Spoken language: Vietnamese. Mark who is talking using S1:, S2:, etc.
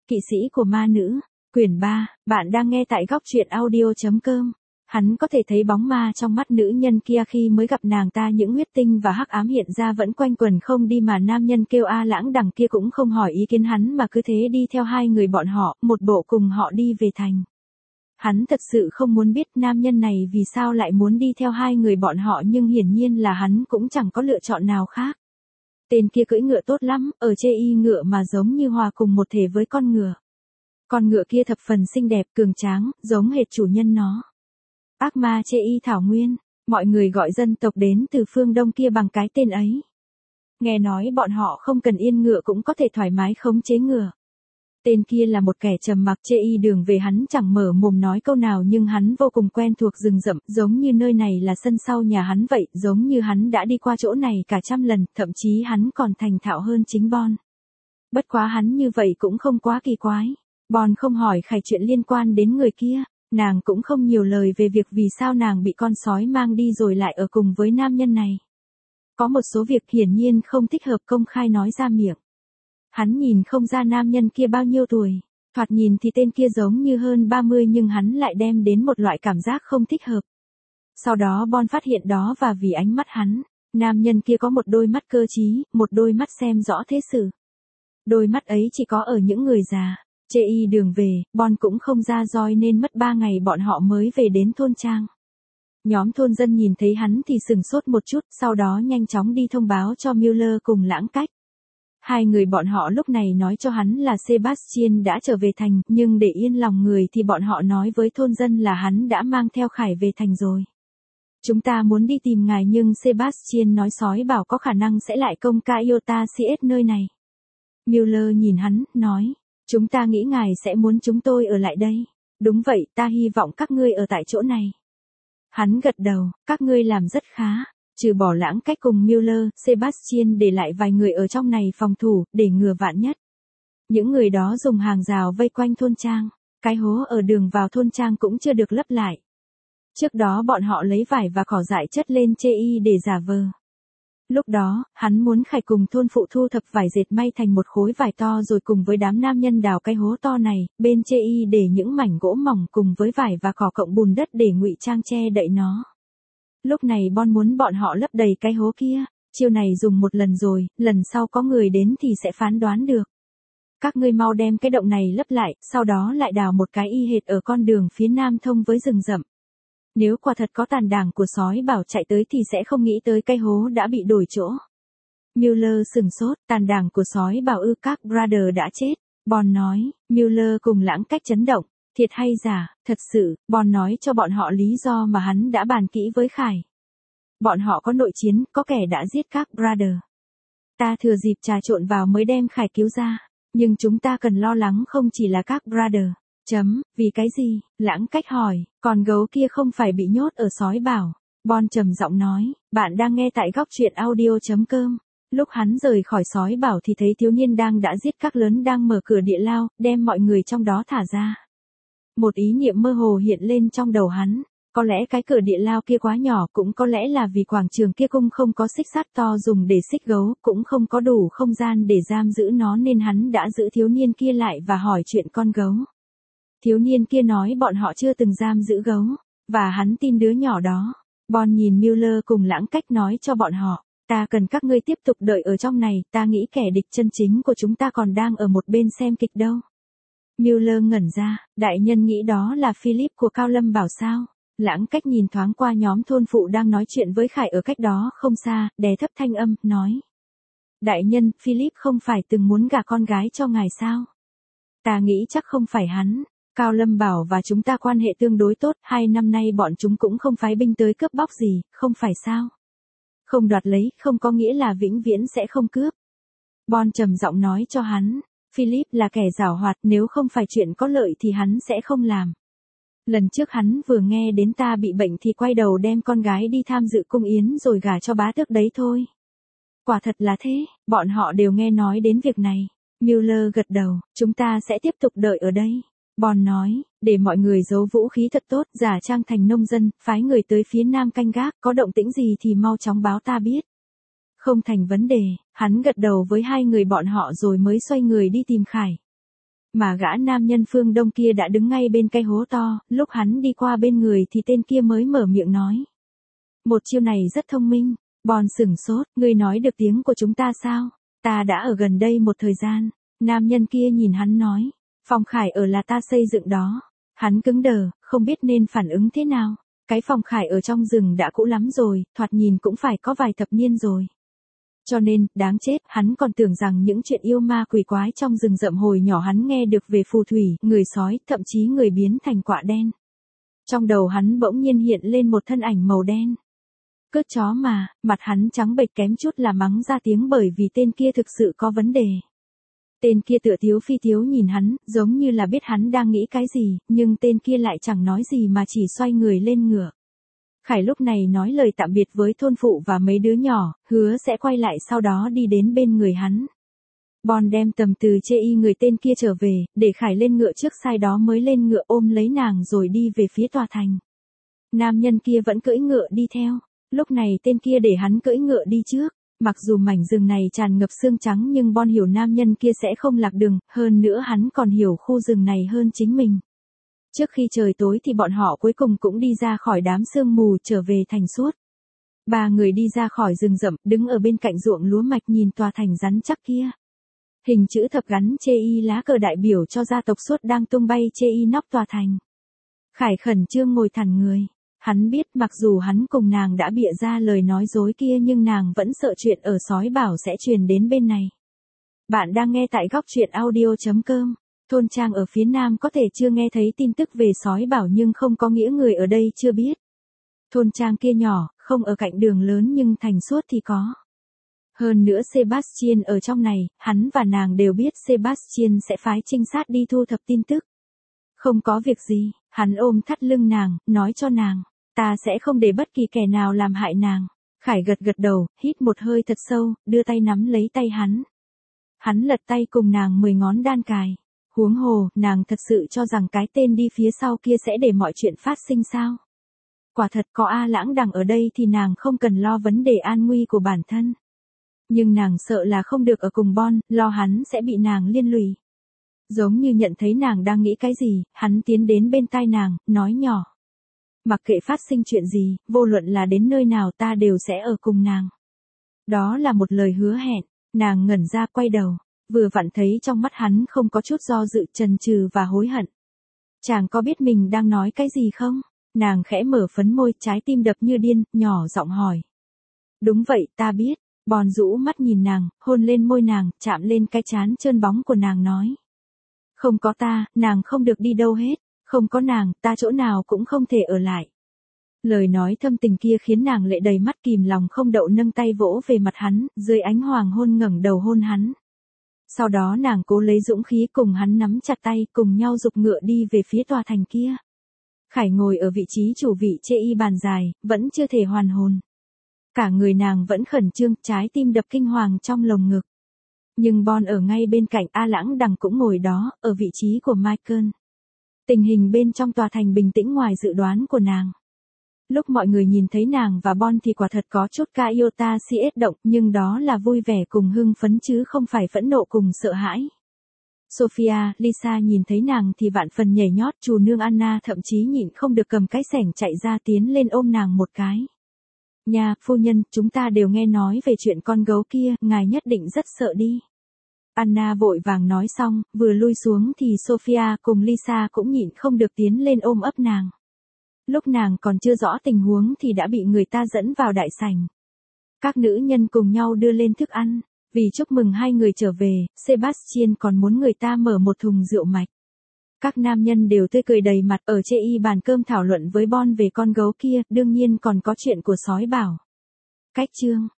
S1: Kỵ sĩ của ma nữ, quyển 3, bạn đang nghe tại góc truyện audio.com. Hắn có thể thấy bóng ma trong mắt nữ nhân kia khi mới gặp nàng ta, những huyết tinh và hắc ám hiện ra vẫn quanh quẩn không đi mà nam nhân kêu a lãng đằng kia cũng không hỏi ý kiến hắn mà cứ thế đi theo hai người bọn họ, một bộ cùng họ đi về thành. Hắn thật sự không muốn biết nam nhân này vì sao lại muốn đi theo hai người bọn họ, nhưng hiển nhiên là hắn cũng chẳng có lựa chọn nào khác. Tên kia cưỡi ngựa tốt lắm, ở chê y ngựa mà giống như hòa cùng một thể với con ngựa. Con ngựa kia thập phần xinh đẹp, cường tráng, giống hệt chủ nhân nó. Ác ma chê y thảo nguyên, mọi người gọi dân tộc đến từ phương Đông kia bằng cái tên ấy. Nghe nói bọn họ không cần yên ngựa cũng có thể thoải mái khống chế ngựa. Tên kia là một kẻ trầm mặc, chê y đường về hắn chẳng mở mồm nói câu nào, nhưng hắn vô cùng quen thuộc rừng rậm, giống như nơi này là sân sau nhà hắn vậy, giống như hắn đã đi qua chỗ này cả trăm lần, thậm chí hắn còn thành thạo hơn chính Bon. Bất quá hắn như vậy cũng không quá kỳ quái. Bon không hỏi Khải chuyện liên quan đến người kia, nàng cũng không nhiều lời về việc vì sao nàng bị con sói mang đi rồi lại ở cùng với nam nhân này. Có một số việc hiển nhiên không thích hợp công khai nói ra miệng. Hắn nhìn không ra nam nhân kia bao nhiêu tuổi, thoạt nhìn thì tên kia giống như hơn 30 nhưng hắn lại đem đến một loại cảm giác không thích hợp. Sau đó Bon phát hiện đó và vì ánh mắt hắn, nam nhân kia có một đôi mắt cơ trí, một đôi mắt xem rõ thế sự. Đôi mắt ấy chỉ có ở những người già. Chê y đường về, Bon cũng không ra roi nên mất 3 ngày bọn họ mới về đến thôn trang. Nhóm thôn dân nhìn thấy hắn thì sửng sốt một chút, sau đó nhanh chóng đi thông báo cho Müller cùng Lãng Cách. Hai người bọn họ lúc này nói cho hắn là Sebastian đã trở về thành, nhưng để yên lòng người thì bọn họ nói với thôn dân là hắn đã mang theo Khải về thành rồi. Chúng ta muốn đi tìm ngài nhưng Sebastian nói sói bảo có khả năng sẽ lại công ca Iota CS nơi này. Müller nhìn hắn, nói, chúng ta nghĩ ngài sẽ muốn chúng tôi ở lại đây. Đúng vậy, ta hy vọng các ngươi ở tại chỗ này. Hắn gật đầu, các ngươi làm rất khá. Trừ bỏ Lãng Cách cùng Müller, Sebastian để lại vài người ở trong này phòng thủ, để ngừa vạn nhất. Những người đó dùng hàng rào vây quanh thôn trang. Cái hố ở đường vào thôn trang cũng chưa được lấp lại. Trước đó bọn họ lấy vải và cỏ dại chất lên chê y để giả vờ. Lúc đó, hắn muốn Khải cùng thôn phụ thu thập vải dệt may thành một khối vải to rồi cùng với đám nam nhân đào cái hố to này, bên chê y để những mảnh gỗ mỏng cùng với vải và cỏ cộng bùn đất để ngụy trang che đậy nó. Lúc này Bon muốn bọn họ lấp đầy cái hố kia, chiêu này dùng một lần rồi, lần sau có người đến thì sẽ phán đoán được. Các ngươi mau đem cái động này lấp lại, sau đó lại đào một cái y hệt ở con đường phía nam thông với rừng rậm. Nếu quả thật có tàn đảng của sói bảo chạy tới thì sẽ không nghĩ tới cái hố đã bị đổi chỗ. Müller sừng sốt, tàn đảng của sói bảo các brother đã chết. Bon nói, Müller cùng Lãng Cách chấn động, thiệt hay giả, thật sự, Bon nói cho bọn họ lý do mà hắn đã bàn kỹ với Khải. Bọn họ có nội chiến, có kẻ đã giết các brother. Ta thừa dịp trà trộn vào mới đem Khải cứu ra, nhưng chúng ta cần lo lắng không chỉ là các brother. Vì cái gì? Lãng Cách hỏi, con gấu kia không phải bị nhốt ở sói bảo. Bon trầm giọng nói, bạn đang nghe tại góc truyện audio.com. Lúc hắn rời khỏi sói bảo thì thấy thiếu niên đã giết các lớn đang mở cửa địa lao, đem mọi người trong đó thả ra. Một ý niệm mơ hồ hiện lên trong đầu hắn, có lẽ cái cửa địa lao kia quá nhỏ, cũng có lẽ là vì quảng trường kia cung không có xích sắt to dùng để xích gấu, cũng không có đủ không gian để giam giữ nó nên hắn đã giữ thiếu niên kia lại và hỏi chuyện con gấu. Thiếu niên kia nói bọn họ chưa từng giam giữ gấu, và hắn tin đứa nhỏ đó. Bon nhìn Müller cùng Lãng Cách nói cho bọn họ, ta cần các ngươi tiếp tục đợi ở trong này, ta nghĩ kẻ địch chân chính của chúng ta còn đang ở một bên xem kịch đâu. Müller ngẩn ra, đại nhân nghĩ đó là Philip của Cao Lâm bảo sao? Lãng Cách nhìn thoáng qua nhóm thôn phụ đang nói chuyện với Khải ở cách đó không xa, đè thấp thanh âm, nói. Đại nhân, Philip không phải từng muốn gả con gái cho ngài sao? Ta nghĩ chắc không phải hắn. Cao Lâm bảo và chúng ta quan hệ tương đối tốt, 2 năm nay bọn chúng cũng không phái binh tới cướp bóc gì, không phải sao? Không đoạt lấy, không có nghĩa là vĩnh viễn sẽ không cướp. Bon trầm giọng nói cho hắn, Philip là kẻ giảo hoạt, nếu không phải chuyện có lợi thì hắn sẽ không làm. Lần trước hắn vừa nghe đến ta bị bệnh thì quay đầu đem con gái đi tham dự cung yến rồi gả cho bá tước đấy thôi. Quả thật là thế, bọn họ đều nghe nói đến việc này. Müller gật đầu, chúng ta sẽ tiếp tục đợi ở đây. Bon nói, để mọi người giấu vũ khí thật tốt, giả trang thành nông dân, phái người tới phía nam canh gác, có động tĩnh gì thì mau chóng báo ta biết. Không thành vấn đề, hắn gật đầu với hai người bọn họ rồi mới xoay người đi tìm Khải. Mà gã nam nhân phương Đông kia đã đứng ngay bên cái hố to, lúc hắn đi qua bên người thì tên kia mới mở miệng nói. Một chiêu này rất thông minh. Bon sửng sốt, ngươi nói được tiếng của chúng ta sao? Ta đã ở gần đây một thời gian. Nam nhân kia nhìn hắn nói. Phòng khải ở là ta xây dựng đó. Hắn cứng đờ, không biết nên phản ứng thế nào. Cái phòng khải ở trong rừng đã cũ lắm rồi, thoạt nhìn cũng phải có vài thập niên rồi. Cho nên, đáng chết, hắn còn tưởng rằng những chuyện yêu ma quỷ quái trong rừng rậm hồi nhỏ hắn nghe được về phù thủy, người sói, thậm chí người biến thành quạ đen. Trong đầu hắn bỗng nhiên hiện lên một thân ảnh màu đen. Cướp chó mà, mặt hắn trắng bệch kém chút là mắng ra tiếng bởi vì tên kia thực sự có vấn đề. Tên kia tựa thiếu phi thiếu nhìn hắn, giống như là biết hắn đang nghĩ cái gì, nhưng tên kia lại chẳng nói gì mà chỉ xoay người lên ngựa. Khải lúc này nói lời tạm biệt với thôn phụ và mấy đứa nhỏ, hứa sẽ quay lại sau đó đi đến bên người hắn. Bon đem tầm từ chê y người tên kia trở về, để Khải lên ngựa trước sai đó mới lên ngựa ôm lấy nàng rồi đi về phía tòa thành. Nam nhân kia vẫn cưỡi ngựa đi theo, lúc này tên kia để hắn cưỡi ngựa đi trước. Mặc dù mảnh rừng này tràn ngập xương trắng nhưng Bon hiểu nam nhân kia sẽ không lạc đường, hơn nữa hắn còn hiểu khu rừng này hơn chính mình. Trước khi trời tối thì bọn họ cuối cùng cũng đi ra khỏi đám sương mù trở về thành suốt. Ba người đi ra khỏi rừng rậm, đứng ở bên cạnh ruộng lúa mạch nhìn tòa thành rắn chắc kia. Hình chữ thập gắn chê y lá cờ đại biểu cho gia tộc suốt đang tung bay chê y nóc tòa thành. Khải khẩn trương ngồi thẳng người. Hắn biết mặc dù hắn cùng nàng đã bịa ra lời nói dối kia nhưng nàng vẫn sợ chuyện ở sói bảo sẽ truyền đến bên này. Bạn đang nghe tại góc truyện audio.com. Thôn trang ở phía nam có thể chưa nghe thấy tin tức về sói bảo nhưng không có nghĩa người ở đây chưa biết. Thôn trang kia nhỏ, không ở cạnh đường lớn nhưng thành suốt thì có. Hơn nữa Sebastian ở trong này, hắn và nàng đều biết Sebastian sẽ phái trinh sát đi thu thập tin tức. Không có việc gì, hắn ôm thắt lưng nàng, nói cho nàng, ta sẽ không để bất kỳ kẻ nào làm hại nàng. Khải gật gật đầu, hít một hơi thật sâu, đưa tay nắm lấy tay hắn. Hắn lật tay cùng nàng 10 ngón đan cài. Huống hồ, nàng thật sự cho rằng cái tên đi phía sau kia sẽ để mọi chuyện phát sinh sao? Quả thật có A Lãng Đằng ở đây thì nàng không cần lo vấn đề an nguy của bản thân. Nhưng nàng sợ là không được ở cùng Bon, lo hắn sẽ bị nàng liên lụy. Giống như nhận thấy nàng đang nghĩ cái gì, hắn tiến đến bên tai nàng, nói nhỏ. Mặc kệ phát sinh chuyện gì, vô luận là đến nơi nào ta đều sẽ ở cùng nàng. Đó là một lời hứa hẹn, nàng ngẩn ra quay đầu, vừa vặn thấy trong mắt hắn không có chút do dự chần chừ và hối hận. Chàng có biết mình đang nói cái gì không? Nàng khẽ mở phấn môi, trái tim đập như điên, nhỏ giọng hỏi. Đúng vậy, ta biết. Bon rũ mắt nhìn nàng, hôn lên môi nàng, chạm lên cái trán trơn bóng của nàng nói. Không có ta, nàng không được đi đâu hết, không có nàng, ta chỗ nào cũng không thể ở lại. Lời nói thâm tình kia khiến nàng lệ đầy mắt kìm lòng không đậu nâng tay vỗ về mặt hắn, dưới ánh hoàng hôn ngẩng đầu hôn hắn. Sau đó nàng cố lấy dũng khí cùng hắn nắm chặt tay cùng nhau giục ngựa đi về phía tòa thành kia. Khải ngồi ở vị trí chủ vị chê y bàn dài, vẫn chưa thể hoàn hồn. Cả người nàng vẫn khẩn trương, trái tim đập kinh hoàng trong lồng ngực. Nhưng Bon ở ngay bên cạnh, A Lãng Đằng cũng ngồi đó, ở vị trí của Michael. Tình hình bên trong tòa thành bình tĩnh ngoài dự đoán của nàng. Lúc mọi người nhìn thấy nàng và Bon thì quả thật có chút ca iota siết động, nhưng đó là vui vẻ cùng hưng phấn chứ không phải phẫn nộ cùng sợ hãi. Sophia, Lisa nhìn thấy nàng thì vạn phần nhảy nhót, chủ nương Anna thậm chí nhịn không được cầm cái xẻng chạy ra tiến lên ôm nàng một cái. Nha, phu nhân, chúng ta đều nghe nói về chuyện con gấu kia, ngài nhất định rất sợ đi. Anna vội vàng nói xong, vừa lui xuống thì Sophia cùng Lisa cũng nhịn không được tiến lên ôm ấp nàng. Lúc nàng còn chưa rõ tình huống thì đã bị người ta dẫn vào đại sảnh. Các nữ nhân cùng nhau đưa lên thức ăn. Vì chúc mừng hai người trở về, Sebastian còn muốn người ta mở một thùng rượu mạch. Các nam nhân đều tươi cười đầy mặt ở chê y bàn cơm thảo luận với Bon về con gấu kia, đương nhiên còn có chuyện của sói bảo. Cách chương